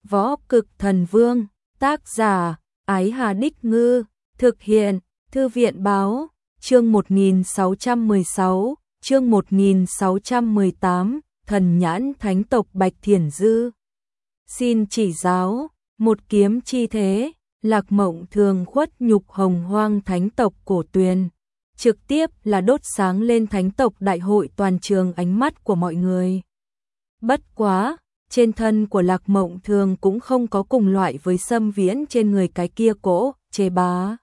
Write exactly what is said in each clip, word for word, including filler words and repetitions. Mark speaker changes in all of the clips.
Speaker 1: Võ Cực Thần Vương, tác giả, Ái Hà Đích Ngư, thực hiện, Thư viện Báo, chương một nghìn sáu trăm mười sáu, chương một nghìn sáu trăm mười tám, Thần Nhãn Thánh tộc Bạch Thiển Dư. Xin chỉ giáo, một kiếm chi thế, Lạc Mộng Thường khuất nhục Hồng Hoang Thánh tộc cổ tuyền, trực tiếp là đốt sáng lên Thánh tộc đại hội toàn trường ánh mắt của mọi người. Bất quá, trên thân của Lạc Mộng Thường cũng không có cùng loại với Sâm Viễn trên người cái kia cỗ, chế bá.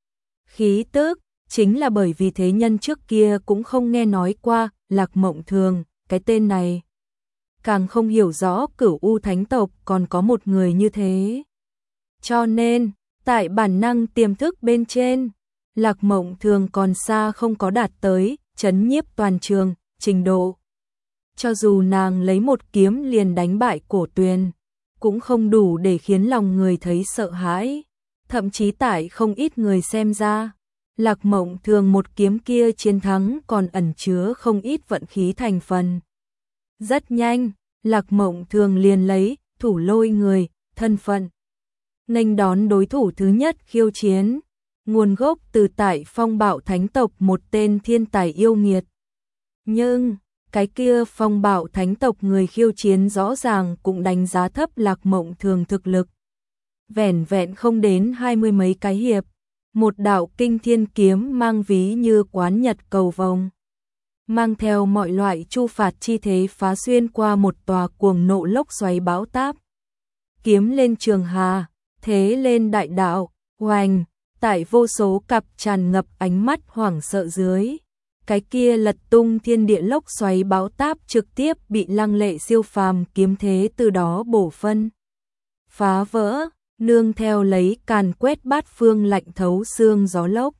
Speaker 1: Khí tức, chính là bởi vì thế nhân trước kia cũng không nghe nói qua Lạc Mộng Thường, cái tên này. Càng không hiểu rõ Cửu U Thánh tộc còn có một người như thế. Cho nên, tại bản năng tiềm thức bên trên, Lạc Mộng Thường còn xa không có đạt tới chấn nhiếp toàn trường, trình độ. Cho dù nàng lấy một kiếm liền đánh bại cổ tuyền, cũng không đủ để khiến lòng người thấy sợ hãi. Thậm chí tại không ít người xem ra, Lạc Mộng Thường một kiếm kia chiến thắng còn ẩn chứa không ít vận khí thành phần. Rất nhanh, Lạc Mộng Thường liền lấy thủ lôi người, thân phận nghênh đón đối thủ thứ nhất khiêu chiến, nguồn gốc từ tại Phong Bạo Thánh tộc một tên thiên tài yêu nghiệt. Nhưng, cái kia Phong Bạo Thánh tộc người khiêu chiến rõ ràng cũng đánh giá thấp Lạc Mộng Thường thực lực. Vẻn vẹn không đến hai mươi mấy cái hiệp, một đạo kinh thiên kiếm mang ví như quán nhật cầu vồng, mang theo mọi loại chu phạt chi thế phá xuyên qua một tòa cuồng nộ lốc xoáy bão táp. Kiếm lên trường hà, thế lên đại đạo, oanh, tại vô số cặp tràn ngập ánh mắt hoảng sợ dưới. Cái kia lật tung thiên địa lốc xoáy bão táp trực tiếp bị lăng lệ siêu phàm kiếm thế từ đó bổ phân. Phá vỡ, nương theo lấy càn quét bát phương lạnh thấu xương gió lốc.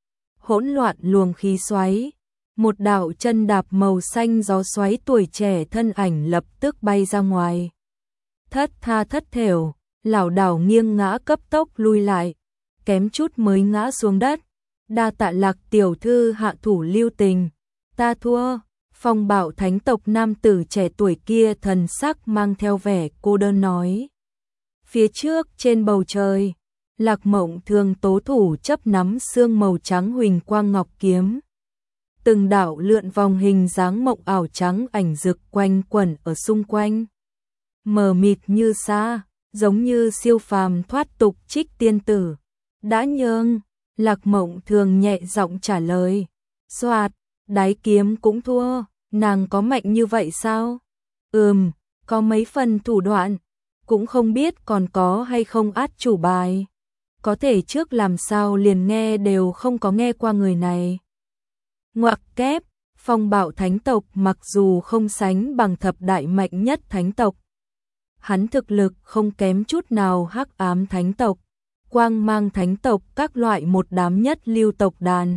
Speaker 1: Hỗn loạn luồng khí xoáy, một đạo chân đạp màu xanh gió xoáy tuổi trẻ thân ảnh lập tức bay ra ngoài. Thất tha thất thểu, lảo đảo nghiêng ngã cấp tốc lui lại, kém chút mới ngã xuống đất. Đa tạ Lạc tiểu thư hạ thủ lưu tình, ta thua. Phong Bạo Thánh tộc nam tử trẻ tuổi kia thần sắc mang theo vẻ cô đơn nói. Phía trước trên bầu trời, Lạc Mộng Thường tố thủ chấp nắm xương màu trắng huỳnh quang ngọc kiếm. Từng đạo lượn vòng hình dáng mộng ảo trắng ảnh rực quanh quẩn ở xung quanh. Mờ mịt như xa, giống như siêu phàm thoát tục trích tiên tử. Đã nhường, Lạc Mộng Thường nhẹ giọng trả lời. Soạt, đái kiếm cũng thua, nàng có mạnh như vậy sao? Ừm, có mấy phần thủ đoạn, cũng không biết còn có hay không át chủ bài. Có thể trước làm sao liền nghe đều không có nghe qua người này. Ngoặc kép, Phong Bạo Thánh tộc mặc dù không sánh bằng thập đại mạnh nhất thánh tộc, hắn thực lực không kém chút nào Hắc Ám Thánh tộc, Quang Mang Thánh tộc các loại một đám nhất lưu tộc đàn.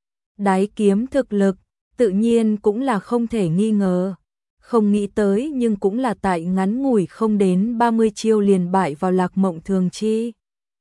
Speaker 1: Đái kiếm thực lực, tự nhiên cũng là không thể nghi ngờ. Không nghĩ tới nhưng cũng là tại ngắn ngủi không đến ba mươi chiêu liền bại vào Lạc Mộng Thường chi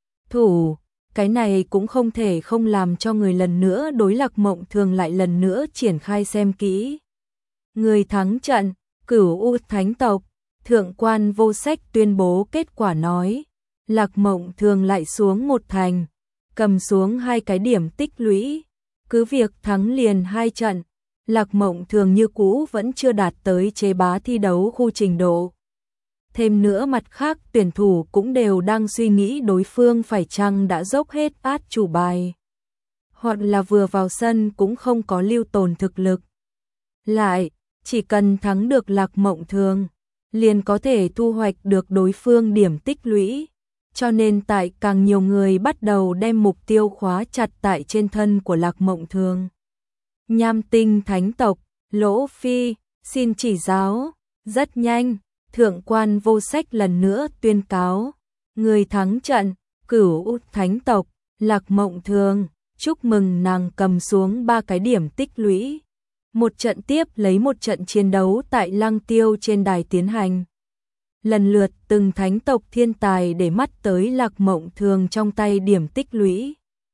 Speaker 1: thủ. Cái này cũng không thể không làm cho người lần nữa đối Lạc Mộng Thường lại lần nữa triển khai xem kỹ. Người thắng trận, Cửu U Thánh tộc, Thượng quan Vô Sách tuyên bố kết quả nói. Lạc Mộng Thường lại xuống một thành, cầm xuống hai cái điểm tích lũy. Cứ việc thắng liền hai trận, Lạc Mộng Thường như cũ vẫn chưa đạt tới chế bá thi đấu khu trình độ. Thêm nữa mặt khác tuyển thủ cũng đều đang suy nghĩ đối phương phải chăng đã dốc hết át chủ bài, hoặc là vừa vào sân cũng không có lưu tồn thực lực. Lại, chỉ cần thắng được Lạc Mộng Thường, liền có thể thu hoạch được đối phương điểm tích lũy. Cho nên tại càng nhiều người bắt đầu đem mục tiêu khóa chặt tại trên thân của Lạc Mộng Thường. Nham Tinh Thánh tộc, Lỗ Phi, xin chỉ giáo. Rất nhanh, Thượng quan Vô Sách lần nữa tuyên cáo. Người thắng trận, Cửu U Thánh tộc, Lạc Mộng Thường, chúc mừng nàng cầm xuống ba cái điểm tích lũy. Một trận tiếp lấy một trận chiến đấu tại Lăng Tiêu trên đài tiến hành. Lần lượt từng thánh tộc thiên tài để mắt tới Lạc Mộng Thường trong tay điểm tích lũy.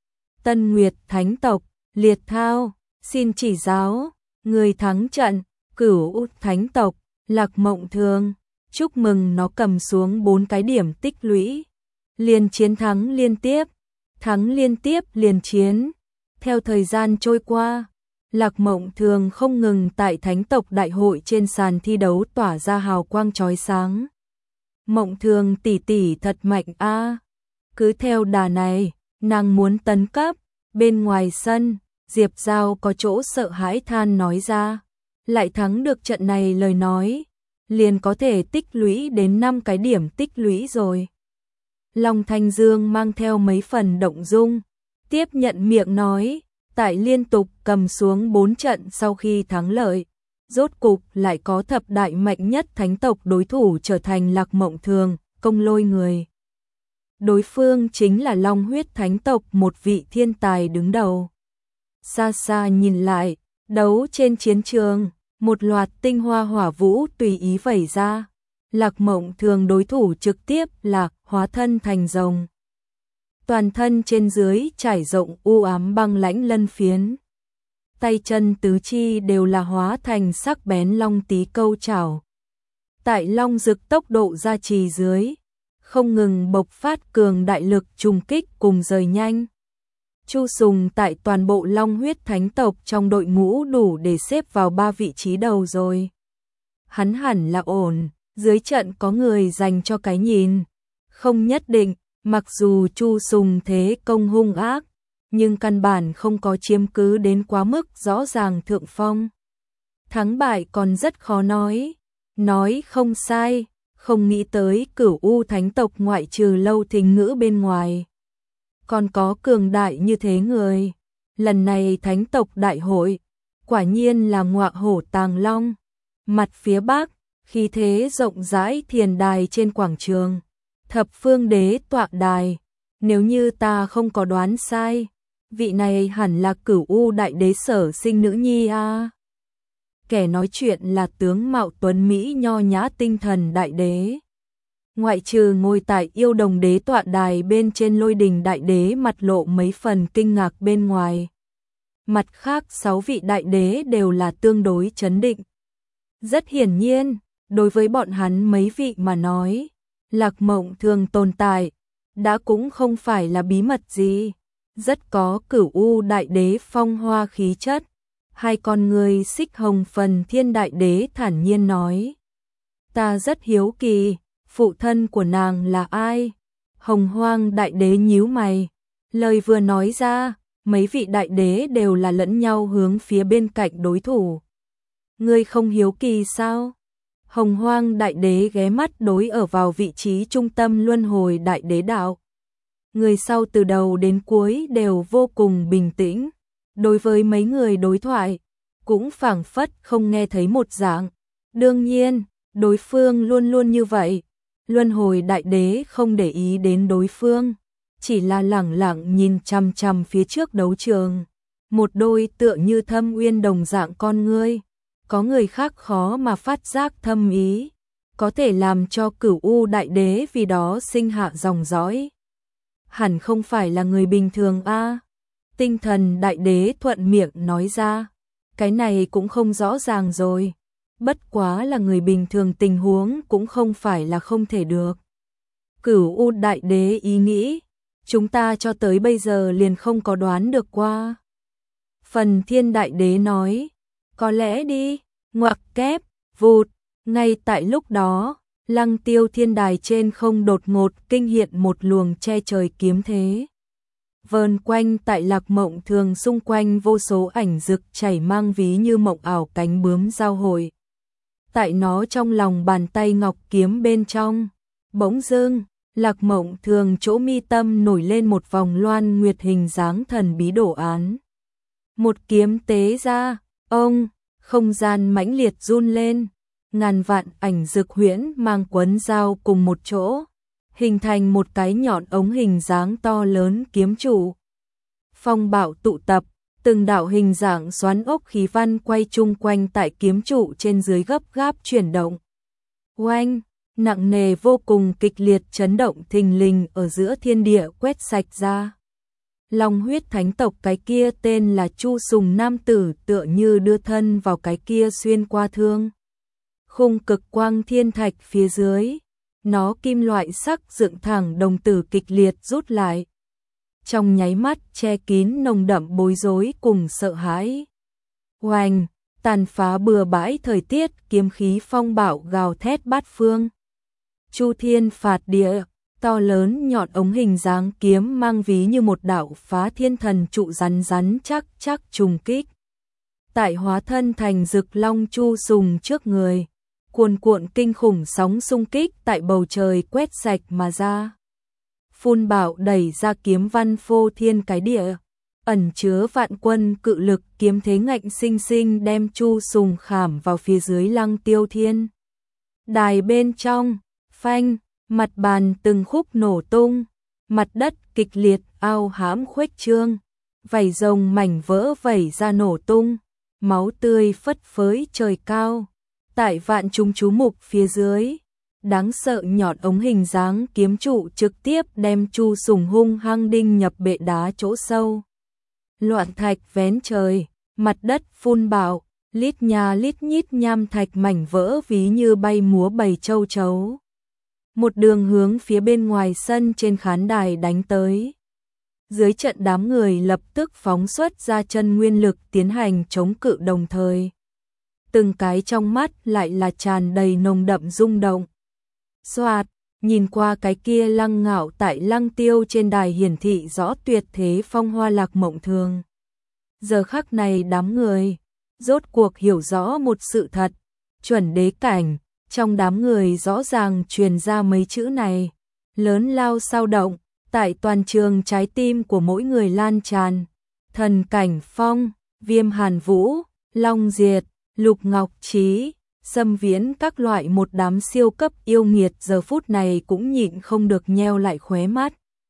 Speaker 1: Tân Nguyệt Thánh tộc, Liệt Thao, xin chỉ giáo. Người thắng trận, Cửu U Thánh tộc, Lạc Mộng Thường, Chúc mừng nó cầm xuống bốn cái điểm tích lũy. Liền chiến thắng liên tiếp, thắng liên tiếp liền chiến. Theo thời gian trôi qua, Lạc Mộng Thường không ngừng tại Thánh tộc đại hội trên sàn thi đấu tỏa ra hào quang chói sáng. Mộng Thường tỷ tỷ thật mạnh a. Cứ theo đà này, nàng muốn tấn cấp. Bên ngoài sân, Diệp Giao có chỗ sợ hãi than nói ra, lại thắng được trận này lời nói, liền có thể tích lũy đến năm cái điểm tích lũy rồi. Long Thanh Dương mang theo mấy phần động dung, tiếp nhận miệng nói, tại liên tục cầm xuống bốn trận sau khi thắng lợi, rốt cục lại có thập đại mạnh nhất thánh tộc đối thủ trở thành Lạc Mộng Thường, Công Lôi người. Đối phương chính là Long huyết thánh tộc, một vị thiên tài đứng đầu. Xa xa nhìn lại, đấu trên chiến trường, một loạt tinh hoa hỏa vũ tùy ý vẩy ra. Lạc Mộng Thường đối thủ trực tiếp là hóa thân thành rồng. Toàn thân trên dưới trải rộng u ám băng lãnh lân phiến. Tay chân tứ chi đều là hóa thành sắc bén long tí câu chảo. Tại long dực tốc độ gia trì dưới, không ngừng bộc phát cường đại lực trùng kích cùng rời nhanh. Chu Sùng tại toàn bộ Long huyết thánh tộc trong đội ngũ đủ để xếp vào ba vị trí đầu rồi. Hắn hẳn là ổn, dưới trận có người dành cho cái nhìn. Không nhất định, mặc dù Chu Sùng thế công hung ác, nhưng căn bản không có chiếm cứ đến quá mức rõ ràng thượng phong. Thắng bại còn rất khó nói. Nói không sai, không nghĩ tới Cửu U thánh tộc ngoại trừ Lâu Thính Ngữ bên ngoài, còn có cường đại như thế người. Lần này thánh tộc đại hội, quả nhiên là ngọa hổ tàng long. Mặt phía bắc, khí thế rộng rãi thiền đài trên quảng trường. Thập phương đế tọa đài. Nếu như ta không có đoán sai, vị này hẳn là Cửu U đại đế sở sinh nữ nhi a. À. Kẻ nói chuyện là tướng mạo tuấn Mỹ nho nhã tinh thần đại đế. Ngoại trừ ngồi tại yêu đồng đế tọa đài bên trên lôi đình đại đế mặt lộ mấy phần kinh ngạc bên ngoài. Mặt khác sáu vị đại đế đều là tương đối chấn định. Rất hiển nhiên, đối với bọn hắn mấy vị mà nói, Lạc Mộng Thường tồn tại, đã cũng không phải là bí mật gì. Rất có Cửu U đại đế phong hoa khí chất. Hai con người xích hồng phần thiên đại đế thản nhiên nói. Ta rất hiếu kỳ, phụ thân của nàng là ai? Hồng hoang đại đế nhíu mày. Lời vừa nói ra, mấy vị đại đế đều là lẫn nhau hướng phía bên cạnh đối thủ. Ngươi không hiếu kỳ sao? Hồng hoang đại đế ghé mắt đối ở vào vị trí trung tâm luân hồi đại đế đạo. Người sau từ đầu đến cuối đều vô cùng bình tĩnh. Đối với mấy người đối thoại, cũng phảng phất không nghe thấy một dạng. Đương nhiên, đối phương luôn luôn như vậy. Luân hồi đại đế không để ý đến đối phương, chỉ là lẳng lặng nhìn chằm chằm phía trước đấu trường. Một đôi tựa như thâm uyên đồng dạng con ngươi. Có người khác khó mà phát giác thâm ý, có thể làm cho Cửu U đại đế vì đó sinh hạ dòng dõi. Hẳn không phải là người bình thường a. À. Tinh thần đại đế thuận miệng nói ra, cái này cũng không rõ ràng rồi. Bất quá là người bình thường tình huống cũng không phải là không thể được. Cửu U đại đế ý nghĩ, chúng ta cho tới bây giờ liền không có đoán được qua. Phần thiên đại đế nói, có lẽ đi, ngoặc kép, vụt, ngay tại lúc đó, Lăng Tiêu thiên đài trên không đột ngột kinh hiện một luồng che trời kiếm thế. Vờn quanh tại Lạc Mộng Thường xung quanh vô số ảnh rực chảy mang ví như mộng ảo cánh bướm giao hội. Tại nó trong lòng bàn tay ngọc kiếm bên trong, bỗng dưng, Lạc Mộng Thường chỗ mi tâm nổi lên một vòng loan nguyệt hình dáng thần bí đồ án. Một kiếm tế ra, ông, không gian mãnh liệt run lên, ngàn vạn ảnh rực huyễn mang quấn dao cùng một chỗ, hình thành một cái nhọn ống hình dáng to lớn kiếm trụ. Phong bạo tụ tập, từng đạo hình dạng xoắn ốc khí văn quay chung quanh tại kiếm trụ trên dưới gấp gáp chuyển động. Oanh, nặng nề vô cùng kịch liệt chấn động thình lình ở giữa thiên địa quét sạch ra. Long huyết thánh tộc cái kia tên là Chu Sùng nam tử tựa như đưa thân vào cái kia xuyên qua thương khung cực quang thiên thạch phía dưới, nó kim loại sắc dựng thẳng, đồng tử kịch liệt rút lại. Trong nháy mắt che kín nồng đậm bối rối cùng sợ hãi. Oanh, tàn phá bừa bãi thời tiết, kiếm khí phong bạo gào thét bát phương. Chu thiên phạt địa, to lớn nhọn ống hình dáng kiếm mang ví như một đạo phá thiên thần trụ rắn rắn chắc chắc trùng kích. Tại hóa thân thành rực long chu sùng trước người, cuồn cuộn kinh khủng sóng xung kích tại bầu trời quét sạch mà ra. Phun bạo đẩy ra kiếm văn phô thiên cái địa, ẩn chứa vạn quân cự lực, kiếm thế ngạnh sinh sinh đem chu sùng khảm vào phía dưới Lăng Tiêu Thiên đài bên trong. Phanh, mặt bàn từng khúc nổ tung, mặt đất kịch liệt ao hãm khuếch trương, vảy rồng mảnh vỡ vẩy ra nổ tung, máu tươi phất phới trời cao. Tại vạn chúng chú mục phía dưới, đáng sợ nhọn ống hình dáng kiếm trụ trực tiếp đem chu sùng hung hăng đinh nhập bệ đá chỗ sâu. Loạn thạch vén trời, mặt đất phun bạo, lít nhà lít nhít nham thạch mảnh vỡ ví như bay múa bầy châu chấu. Một đường hướng phía bên ngoài sân trên khán đài đánh tới. Dưới trận đám người lập tức phóng xuất ra chân nguyên lực tiến hành chống cự, đồng thời từng cái trong mắt lại là tràn đầy nồng đậm rung động. Xoạt, nhìn qua cái kia lăng ngạo tại Lăng Tiêu trên đài hiển thị rõ tuyệt thế phong hoa Lạc Mộng Thường. Giờ khắc này đám người rốt cuộc hiểu rõ một sự thật, chuẩn đế cảnh. Trong đám người rõ ràng truyền ra mấy chữ này, lớn lao sao động, tại toàn trường trái tim của mỗi người lan tràn. Thần Cảnh Phong, Viêm Hàn Vũ, Long Diệt, Lục Ngọc Trí, Sâm Viễn, các loại một đám siêu cấp yêu nghiệt giờ phút này cũng nhịn không được nheo lại khóe mắt.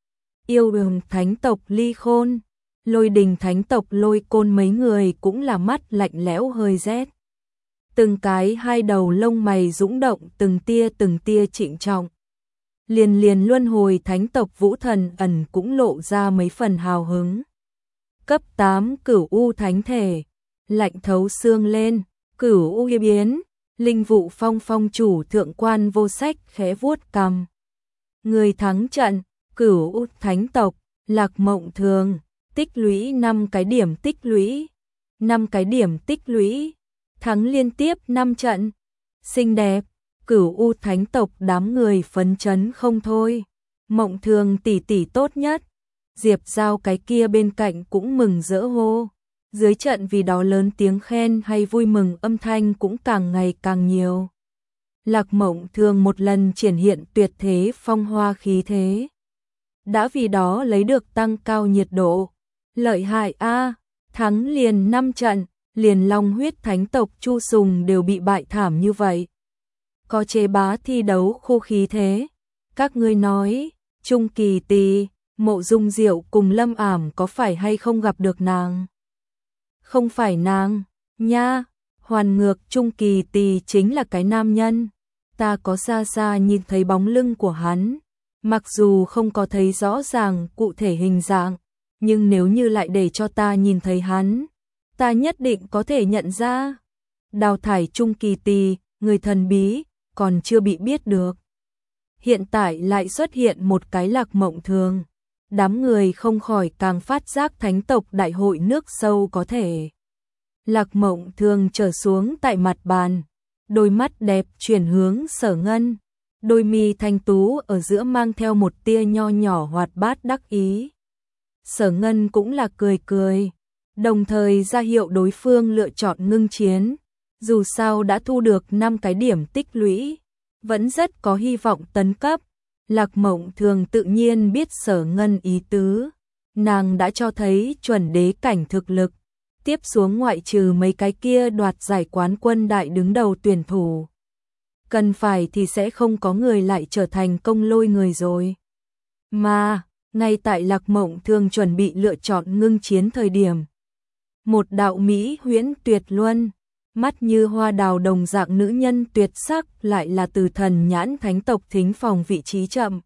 Speaker 1: Yêu Đường Thánh tộc Ly Khôn, Lôi Đình Thánh tộc Lôi Côn, mấy người cũng là mắt lạnh lẽo hơi rét. Từng cái hai đầu lông mày dũng động, từng tia từng tia trịnh trọng. Liền liền Luân Hồi Thánh tộc Vũ Thần Ẩn cũng lộ ra mấy phần hào hứng. Cấp tám Cửu U Thánh thể, lạnh thấu xương lên, Cửu U hiệp biến, Linh Vụ Phong phong chủ Thượng Quan Vô Sách khẽ vuốt cằm. Người thắng trận, Cửu U Thánh tộc, Lạc Mộng Thường, tích lũy năm cái điểm tích lũy, năm cái điểm tích lũy. Thắng liên tiếp năm trận, xinh đẹp, Cửu U Thánh tộc đám người phấn chấn không thôi. Mộng Thường tỷ tỷ tốt nhất, Diệp Giao cái kia bên cạnh cũng mừng rỡ hô. Dưới trận vì đó lớn tiếng khen hay vui mừng âm thanh cũng càng ngày càng nhiều. Lạc Mộng Thường một lần triển hiện tuyệt thế phong hoa khí thế, đã vì đó lấy được tăng cao nhiệt độ. Lợi hại a, thắng liền năm trận, liền Long Huyết Thánh tộc Chu Sùng đều bị bại thảm như vậy. Có chế bá thi đấu khô khí thế. Các ngươi nói, Trung Kỳ Tì, Mộ Dung Diệu cùng Lâm Ảm có phải hay không gặp được nàng? Không phải nàng, nha, hoàn ngược Trung Kỳ Tì chính là cái nam nhân. Ta có xa xa nhìn thấy bóng lưng của hắn, mặc dù không có thấy rõ ràng cụ thể hình dạng, nhưng nếu như lại để cho ta nhìn thấy hắn, ta nhất định có thể nhận ra. Đào thải Trung Kỳ Tì, người thần bí, còn chưa bị biết được. Hiện tại lại xuất hiện một cái Lạc Mộng Thường. Đám người không khỏi càng phát giác thánh tộc đại hội nước sâu có thể. Lạc Mộng Thường trở xuống tại mặt bàn, đôi mắt đẹp chuyển hướng Sở Ngân, đôi mi thanh tú ở giữa mang theo một tia nho nhỏ hoạt bát đắc ý. Sở Ngân cũng là cười cười, đồng thời ra hiệu đối phương lựa chọn ngưng chiến. Dù sao đã thu được năm cái điểm tích lũy, vẫn rất có hy vọng tấn cấp. Lạc Mộng Thường tự nhiên biết Sở Ngân ý tứ, nàng đã cho thấy chuẩn đế cảnh thực lực, tiếp xuống ngoại trừ mấy cái kia đoạt giải quán quân đại đứng đầu tuyển thủ, cần phải thì sẽ không có người lại trở thành công lôi người rồi. Mà, ngay tại Lạc Mộng Thường chuẩn bị lựa chọn ngưng chiến thời điểm, một đạo mỹ huyễn tuyệt luân, mắt như hoa đào đồng dạng nữ nhân tuyệt sắc lại là từ Thần Nhãn Thánh tộc thính phòng vị trí chậm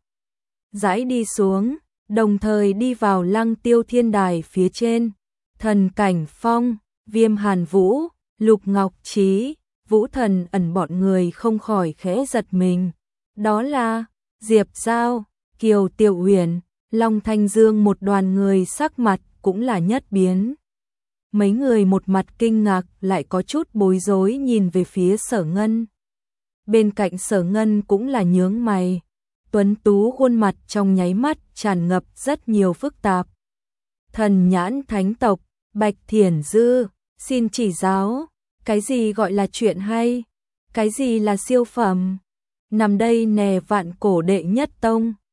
Speaker 1: rãi đi xuống, đồng thời đi vào Lăng Tiêu Thiên đài phía trên. Thần Cảnh Phong, Viêm Hàn Vũ, Lục Ngọc Trí, Vũ Thần Ẩn bọn người không khỏi khẽ giật mình. Đó là Diệp Giao, Kiều Tiểu Huyền, Long Thanh Dương, một đoàn người sắc mặt cũng là nhất biến. Mấy người một mặt kinh ngạc lại có chút bối rối nhìn về phía Sở Ngân. Bên cạnh Sở Ngân cũng là nhướng mày. Tuấn tú khuôn mặt trong nháy mắt tràn ngập rất nhiều phức tạp. Thần nhãn thánh tộc, Bạch Thiển Dư, xin chỉ giáo, cái gì gọi là chuyện hay, cái gì là siêu phẩm. Nằm đây nè, vạn cổ đệ nhất tông,